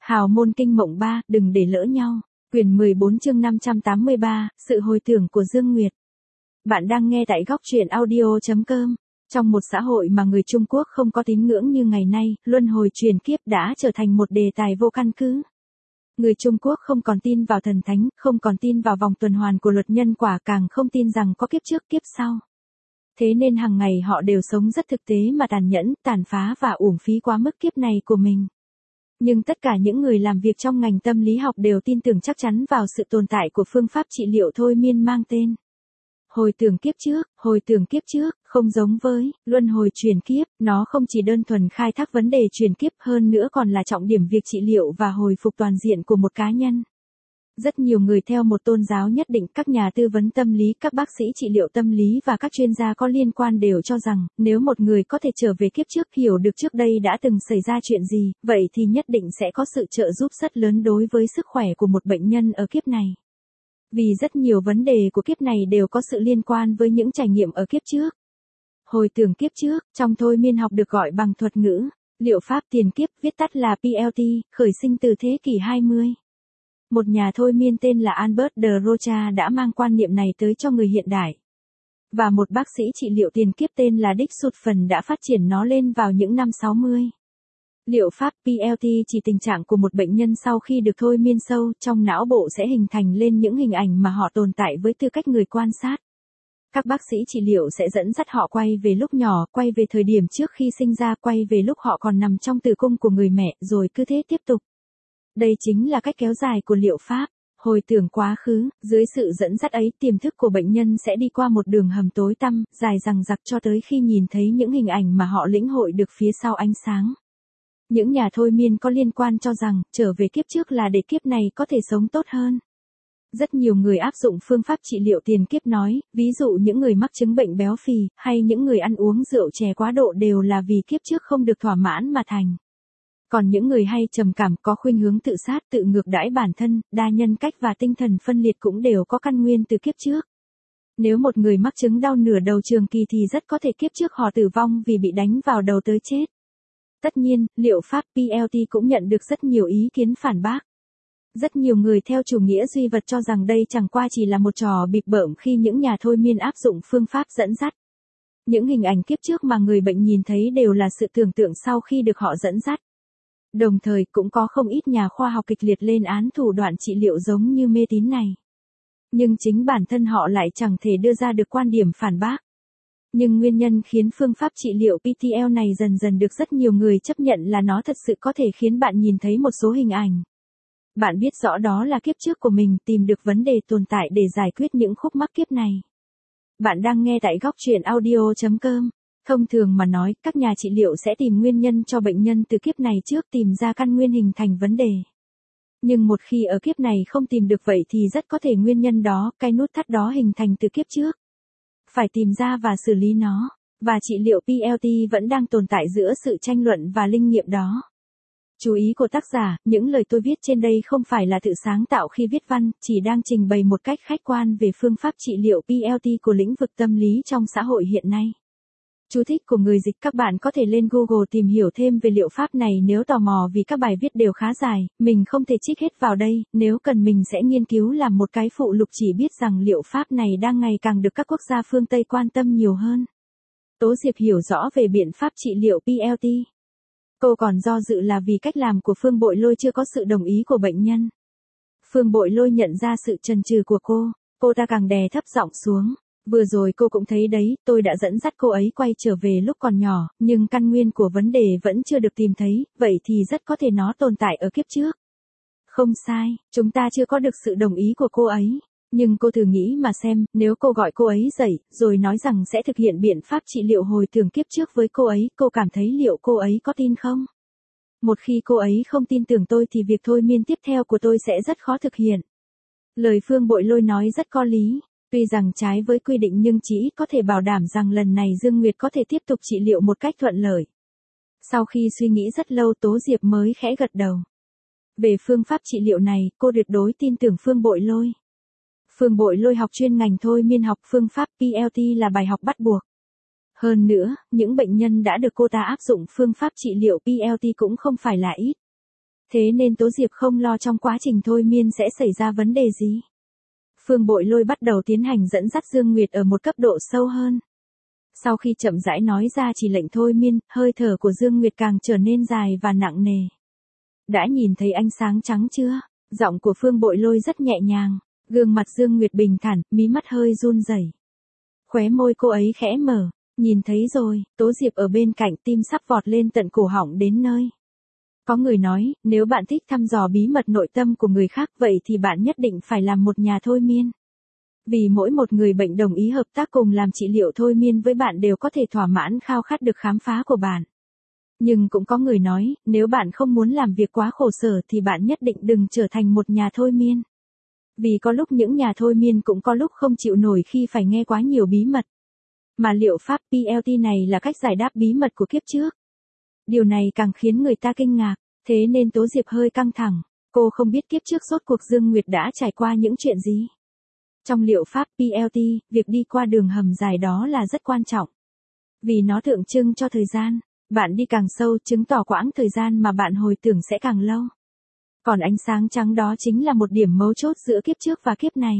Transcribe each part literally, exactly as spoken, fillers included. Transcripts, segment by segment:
Hào môn kinh mộng ba, đừng để lỡ nhau. Quyển mười bốn chương năm trăm tám mươi ba, sự hồi tưởng của Dương Nguyệt. Bạn đang nghe tại góc truyện audio.com. Trong một xã hội mà người Trung Quốc không có tín ngưỡng như ngày nay, luân hồi truyền kiếp đã trở thành một đề tài vô căn cứ. Người Trung Quốc không còn tin vào thần thánh, không còn tin vào vòng tuần hoàn của luật nhân quả, càng không tin rằng có kiếp trước kiếp sau. Thế nên hàng ngày họ đều sống rất thực tế mà tàn nhẫn, tàn phá và uổng phí quá mức kiếp này của mình. Nhưng tất cả những người làm việc trong ngành tâm lý học đều tin tưởng chắc chắn vào sự tồn tại của phương pháp trị liệu thôi miên mang tên hồi tưởng kiếp trước. Hồi tưởng kiếp trước, không giống với luân hồi truyền kiếp, nó không chỉ đơn thuần khai thác vấn đề truyền kiếp, hơn nữa còn là trọng điểm việc trị liệu và hồi phục toàn diện của một cá nhân. Rất nhiều người theo một tôn giáo nhất định, các nhà tư vấn tâm lý, các bác sĩ trị liệu tâm lý và các chuyên gia có liên quan đều cho rằng, nếu một người có thể trở về kiếp trước, hiểu được trước đây đã từng xảy ra chuyện gì, vậy thì nhất định sẽ có sự trợ giúp rất lớn đối với sức khỏe của một bệnh nhân ở kiếp này. Vì rất nhiều vấn đề của kiếp này đều có sự liên quan với những trải nghiệm ở kiếp trước. Hồi tưởng kiếp trước, trong thôi miên học được gọi bằng thuật ngữ liệu pháp tiền kiếp, viết tắt là pê lờ tê, khởi sinh từ thế kỷ hai mươi. Một nhà thôi miên tên là Albert de Rocha đã mang quan niệm này tới cho người hiện đại. Và một bác sĩ trị liệu tiền kiếp tên là Dick Sutphen đã phát triển nó lên vào những năm sáu mươi. Liệu pháp pê lờ tê chỉ tình trạng của một bệnh nhân sau khi được thôi miên sâu, trong não bộ sẽ hình thành lên những hình ảnh mà họ tồn tại với tư cách người quan sát. Các bác sĩ trị liệu sẽ dẫn dắt họ quay về lúc nhỏ, quay về thời điểm trước khi sinh ra, quay về lúc họ còn nằm trong tử cung của người mẹ, rồi cứ thế tiếp tục. Đây chính là cách kéo dài của liệu pháp hồi tưởng quá khứ. Dưới sự dẫn dắt ấy, tiềm thức của bệnh nhân sẽ đi qua một đường hầm tối tăm, dài dằng dặc cho tới khi nhìn thấy những hình ảnh mà họ lĩnh hội được phía sau ánh sáng. Những nhà thôi miên có liên quan cho rằng, trở về kiếp trước là để kiếp này có thể sống tốt hơn. Rất nhiều người áp dụng phương pháp trị liệu tiền kiếp nói, ví dụ những người mắc chứng bệnh béo phì, hay những người ăn uống rượu chè quá độ đều là vì kiếp trước không được thỏa mãn mà thành. Còn những người hay trầm cảm, có khuynh hướng tự sát, tự ngược đãi bản thân, đa nhân cách và tinh thần phân liệt cũng đều có căn nguyên từ kiếp trước. Nếu một người mắc chứng đau nửa đầu trường kỳ thì rất có thể kiếp trước họ tử vong vì bị đánh vào đầu tới chết. Tất nhiên, liệu pháp pê lờ tê cũng nhận được rất nhiều ý kiến phản bác. Rất nhiều người theo chủ nghĩa duy vật cho rằng đây chẳng qua chỉ là một trò bịp bợm khi những nhà thôi miên áp dụng phương pháp dẫn dắt. Những hình ảnh kiếp trước mà người bệnh nhìn thấy đều là sự tưởng tượng sau khi được họ dẫn dắt. Đồng thời cũng có không ít nhà khoa học kịch liệt lên án thủ đoạn trị liệu giống như mê tín này. Nhưng chính bản thân họ lại chẳng thể đưa ra được quan điểm phản bác. Nhưng nguyên nhân khiến phương pháp trị liệu pê tê lờ này dần dần được rất nhiều người chấp nhận là nó thật sự có thể khiến bạn nhìn thấy một số hình ảnh. Bạn biết rõ đó là kiếp trước của mình, tìm được vấn đề tồn tại để giải quyết những khúc mắc kiếp này. Bạn đang nghe tại góc truyện audio.com. Thông thường mà nói, các nhà trị liệu sẽ tìm nguyên nhân cho bệnh nhân từ kiếp này trước, tìm ra căn nguyên hình thành vấn đề. Nhưng một khi ở kiếp này không tìm được vậy thì rất có thể nguyên nhân đó, cái nút thắt đó hình thành từ kiếp trước. Phải tìm ra và xử lý nó, và trị liệu pê lờ tê vẫn đang tồn tại giữa sự tranh luận và linh nghiệm đó. Chú ý của tác giả, những lời tôi viết trên đây không phải là tự sáng tạo khi viết văn, chỉ đang trình bày một cách khách quan về phương pháp trị liệu pê lờ tê của lĩnh vực tâm lý trong xã hội hiện nay. Chú thích của người dịch: các bạn có thể lên Google tìm hiểu thêm về liệu pháp này nếu tò mò, vì các bài viết đều khá dài, mình không thể trích hết vào đây, nếu cần mình sẽ nghiên cứu làm một cái phụ lục. Chỉ biết rằng liệu pháp này đang ngày càng được các quốc gia phương Tây quan tâm nhiều hơn. Tố Diệp hiểu rõ về biện pháp trị liệu pê lờ tê. Cô còn do dự là vì cách làm của Phương Bội Lôi chưa có sự đồng ý của bệnh nhân. Phương Bội Lôi nhận ra sự chần chừ của cô, cô ta càng đè thấp giọng xuống. Vừa rồi cô cũng thấy đấy, tôi đã dẫn dắt cô ấy quay trở về lúc còn nhỏ, nhưng căn nguyên của vấn đề vẫn chưa được tìm thấy, vậy thì rất có thể nó tồn tại ở kiếp trước. Không sai, chúng ta chưa có được sự đồng ý của cô ấy. Nhưng cô thử nghĩ mà xem, nếu cô gọi cô ấy dậy, rồi nói rằng sẽ thực hiện biện pháp trị liệu hồi tưởng kiếp trước với cô ấy, cô cảm thấy liệu cô ấy có tin không? Một khi cô ấy không tin tưởng tôi thì việc thôi miên tiếp theo của tôi sẽ rất khó thực hiện. Lời Phương Bội Lôi nói rất có lý. Tuy rằng trái với quy định nhưng chỉ ít có thể bảo đảm rằng lần này Dương Nguyệt có thể tiếp tục trị liệu một cách thuận lợi. Sau khi suy nghĩ rất lâu, Tố Diệp mới khẽ gật đầu. Về phương pháp trị liệu này, cô tuyệt đối tin tưởng Phương Bội Lôi. Phương Bội Lôi học chuyên ngành thôi miên học, phương pháp pê lờ tê là bài học bắt buộc. Hơn nữa, những bệnh nhân đã được cô ta áp dụng phương pháp trị liệu pê lờ tê cũng không phải là ít. Thế nên Tố Diệp không lo trong quá trình thôi miên sẽ xảy ra vấn đề gì. Phương Bội Lôi bắt đầu tiến hành dẫn dắt Dương Nguyệt ở một cấp độ sâu hơn. Sau khi chậm rãi nói ra chỉ lệnh thôi miên, hơi thở của Dương Nguyệt càng trở nên dài và nặng nề. Đã nhìn thấy ánh sáng trắng chưa? Giọng của Phương Bội Lôi rất nhẹ nhàng, gương mặt Dương Nguyệt bình thản, mí mắt hơi run rẩy. Khóe môi cô ấy khẽ mở, nhìn thấy rồi, Tố Diệp ở bên cạnh tim sắp vọt lên tận cổ họng đến nơi. Có người nói, nếu bạn thích thăm dò bí mật nội tâm của người khác vậy thì bạn nhất định phải làm một nhà thôi miên. Vì mỗi một người bệnh đồng ý hợp tác cùng làm trị liệu thôi miên với bạn đều có thể thỏa mãn khao khát được khám phá của bạn. Nhưng cũng có người nói, nếu bạn không muốn làm việc quá khổ sở thì bạn nhất định đừng trở thành một nhà thôi miên. Vì có lúc những nhà thôi miên cũng có lúc không chịu nổi khi phải nghe quá nhiều bí mật. Mà liệu pháp pê lờ tê này là cách giải đáp bí mật của kiếp trước. Điều này càng khiến người ta kinh ngạc, thế nên Tố Diệp hơi căng thẳng, cô không biết kiếp trước rốt cuộc Dương Nguyệt đã trải qua những chuyện gì. Trong liệu pháp pê lờ tê, việc đi qua đường hầm dài đó là rất quan trọng. Vì nó tượng trưng cho thời gian, bạn đi càng sâu chứng tỏ quãng thời gian mà bạn hồi tưởng sẽ càng lâu. Còn ánh sáng trắng đó chính là một điểm mấu chốt giữa kiếp trước và kiếp này.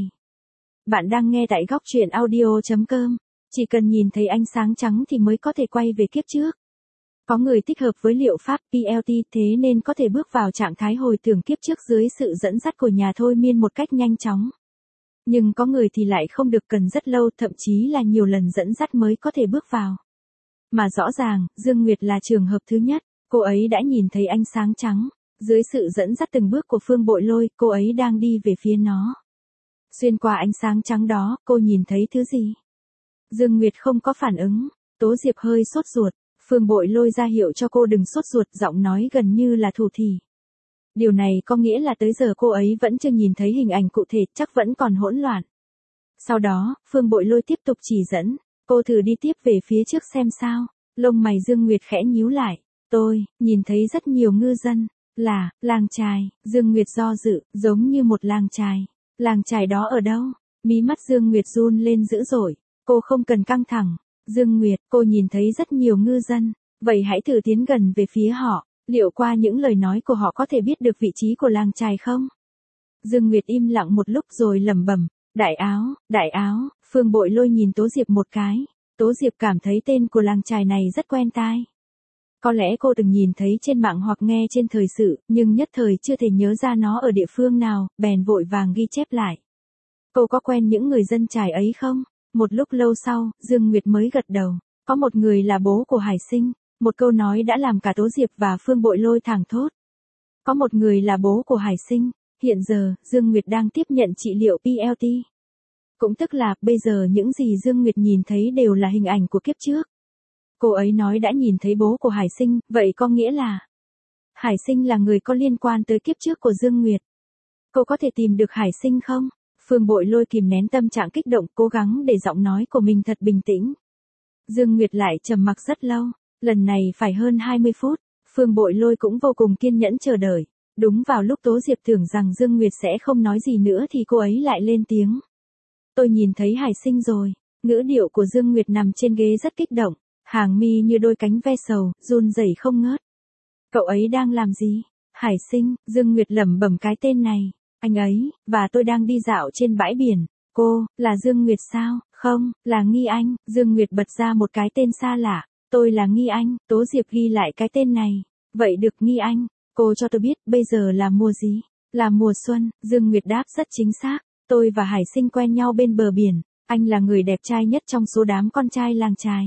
Bạn đang nghe tại góc truyện audio chấm com, chỉ cần nhìn thấy ánh sáng trắng thì mới có thể quay về kiếp trước. Có người thích hợp với liệu pháp pê lờ tê thế nên có thể bước vào trạng thái hồi tưởng kiếp trước dưới sự dẫn dắt của nhà thôi miên một cách nhanh chóng. Nhưng có người thì lại không được cần rất lâu, thậm chí là nhiều lần dẫn dắt mới có thể bước vào. Mà rõ ràng, Dương Nguyệt là trường hợp thứ nhất, cô ấy đã nhìn thấy ánh sáng trắng, dưới sự dẫn dắt từng bước của Phương Bội Lôi, cô ấy đang đi về phía nó. Xuyên qua ánh sáng trắng đó, cô nhìn thấy thứ gì? Dương Nguyệt không có phản ứng, Tố Diệp hơi sốt ruột, Phương Bội Lôi ra hiệu cho cô đừng sốt ruột, giọng nói gần như là thủ thỉ. Điều này có nghĩa là tới giờ cô ấy vẫn chưa nhìn thấy hình ảnh cụ thể, chắc vẫn còn hỗn loạn. Sau đó, Phương Bội Lôi tiếp tục chỉ dẫn, cô thử đi tiếp về phía trước xem sao. Lông mày Dương Nguyệt khẽ nhíu lại, tôi, nhìn thấy rất nhiều ngư dân, là, làng chài, Dương Nguyệt do dự, giống như một làng chài. Làng chài đó ở đâu? Mí mắt Dương Nguyệt run lên dữ dội, cô không cần căng thẳng. Dương Nguyệt, cô nhìn thấy rất nhiều ngư dân, vậy hãy thử tiến gần về phía họ, liệu qua những lời nói của họ có thể biết được vị trí của làng chài không? Dương Nguyệt im lặng một lúc rồi lẩm bẩm, đại áo, đại áo. Phương Bội Lôi nhìn Tố Diệp một cái, Tố Diệp cảm thấy tên của làng chài này rất quen tai. Có lẽ cô từng nhìn thấy trên mạng hoặc nghe trên thời sự, nhưng nhất thời chưa thể nhớ ra nó ở địa phương nào, bèn vội vàng ghi chép lại. Cô có quen những người dân chài ấy không? Một lúc lâu sau, Dương Nguyệt mới gật đầu, có một người là bố của Hải Sinh, một câu nói đã làm cả Tố Diệp và Phương Bội Lôi thảng thốt. Có một người là bố của Hải Sinh, hiện giờ, Dương Nguyệt đang tiếp nhận trị liệu pê lờ tê. Cũng tức là, bây giờ những gì Dương Nguyệt nhìn thấy đều là hình ảnh của kiếp trước. Cô ấy nói đã nhìn thấy bố của Hải Sinh, vậy có nghĩa là Hải Sinh là người có liên quan tới kiếp trước của Dương Nguyệt. Cô có thể tìm được Hải Sinh không? Phương Bội Lôi kìm nén tâm trạng kích động, cố gắng để giọng nói của mình thật bình tĩnh. Dương Nguyệt lại trầm mặc rất lâu, lần này phải hơn hai mươi phút, Phương Bội Lôi cũng vô cùng kiên nhẫn chờ đợi. Đúng vào lúc Tố Diệp tưởng rằng Dương Nguyệt sẽ không nói gì nữa thì cô ấy lại lên tiếng. Tôi nhìn thấy Hải Sinh rồi, ngữ điệu của Dương Nguyệt nằm trên ghế rất kích động, hàng mi như đôi cánh ve sầu, run rẩy không ngớt. Cậu ấy đang làm gì? Hải Sinh, Dương Nguyệt lẩm bẩm cái tên này. Anh ấy, và tôi đang đi dạo trên bãi biển. Cô, là Dương Nguyệt sao? Không, là Nghi Anh. Dương Nguyệt bật ra một cái tên xa lạ. Tôi là Nghi Anh. Tố Diệp ghi lại cái tên này. Vậy được Nghi Anh. Cô cho tôi biết bây giờ là mùa gì? Là mùa xuân. Dương Nguyệt đáp rất chính xác. Tôi và Hải Sinh quen nhau bên bờ biển. Anh là người đẹp trai nhất trong số đám con trai làng chài.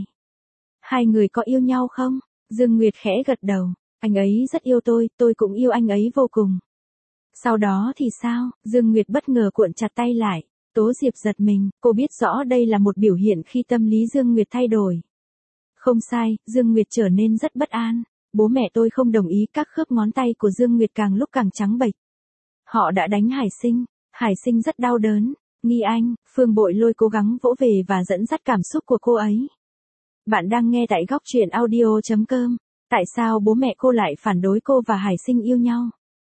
Hai người có yêu nhau không? Dương Nguyệt khẽ gật đầu. Anh ấy rất yêu tôi, tôi cũng yêu anh ấy vô cùng. Sau đó thì sao? Dương Nguyệt bất ngờ cuộn chặt tay lại. Tố Diệp giật mình, cô biết rõ đây là một biểu hiện khi tâm lý Dương Nguyệt thay đổi. Không sai, Dương Nguyệt trở nên rất bất an. Bố mẹ tôi không đồng ý, các khớp ngón tay của Dương Nguyệt càng lúc càng trắng bệch. Họ đã đánh Hải Sinh. Hải Sinh rất đau đớn. Nghi Anh, Phương Bội Lôi cố gắng vỗ về và dẫn dắt cảm xúc của cô ấy. Bạn đang nghe tại góc truyện audio chấm com. Tại sao bố mẹ cô lại phản đối cô và Hải Sinh yêu nhau?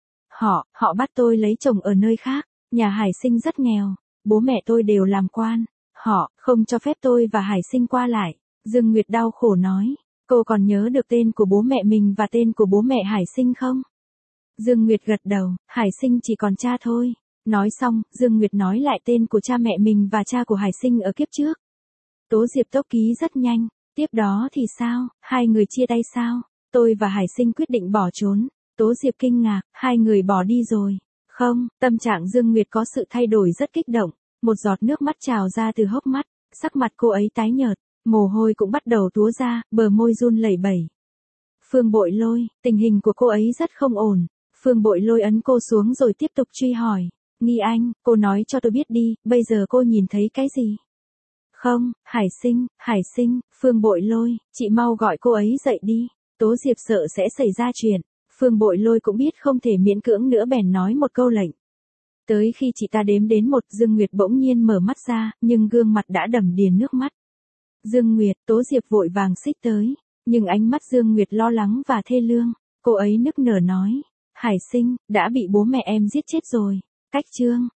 Họ, họ bắt tôi lấy chồng ở nơi khác. Nhà Hải Sinh rất nghèo. Bố mẹ tôi đều làm quan. Họ, không cho phép tôi và Hải Sinh qua lại. Dương Nguyệt đau khổ nói. Cô còn nhớ được tên của bố mẹ mình và tên của bố mẹ Hải Sinh không? Dương Nguyệt gật đầu, Hải Sinh chỉ còn cha thôi. Nói xong, Dương Nguyệt nói lại tên của cha mẹ mình và cha của Hải Sinh ở kiếp trước. Tố Diệp tốc ký rất nhanh, tiếp đó thì sao, hai người chia tay sao? Tôi và Hải Sinh quyết định bỏ trốn. Tố Diệp kinh ngạc, hai người bỏ đi rồi. Không, tâm trạng Dương Nguyệt có sự thay đổi rất kích động, một giọt nước mắt trào ra từ hốc mắt, sắc mặt cô ấy tái nhợt, mồ hôi cũng bắt đầu túa ra, bờ môi run lẩy bẩy. Phương Bội Lôi, tình hình của cô ấy rất không ổn. Phương Bội Lôi ấn cô xuống rồi tiếp tục truy hỏi. Nghi Anh, cô nói cho tôi biết đi, bây giờ cô nhìn thấy cái gì? Không, Hải Sinh, Hải Sinh, Phương Bội Lôi, chị mau gọi cô ấy dậy đi. Tố Diệp sợ sẽ xảy ra chuyện. Phương Bội Lôi cũng biết không thể miễn cưỡng nữa bèn nói một câu lệnh. Tới khi chị ta đếm đến một, Dương Nguyệt bỗng nhiên mở mắt ra, nhưng gương mặt đã đầm đìa nước mắt. Dương Nguyệt, Tố Diệp vội vàng xích tới, nhưng ánh mắt Dương Nguyệt lo lắng và thê lương. Cô ấy nức nở nói, Hải Sinh, đã bị bố mẹ em giết chết rồi. Cách chương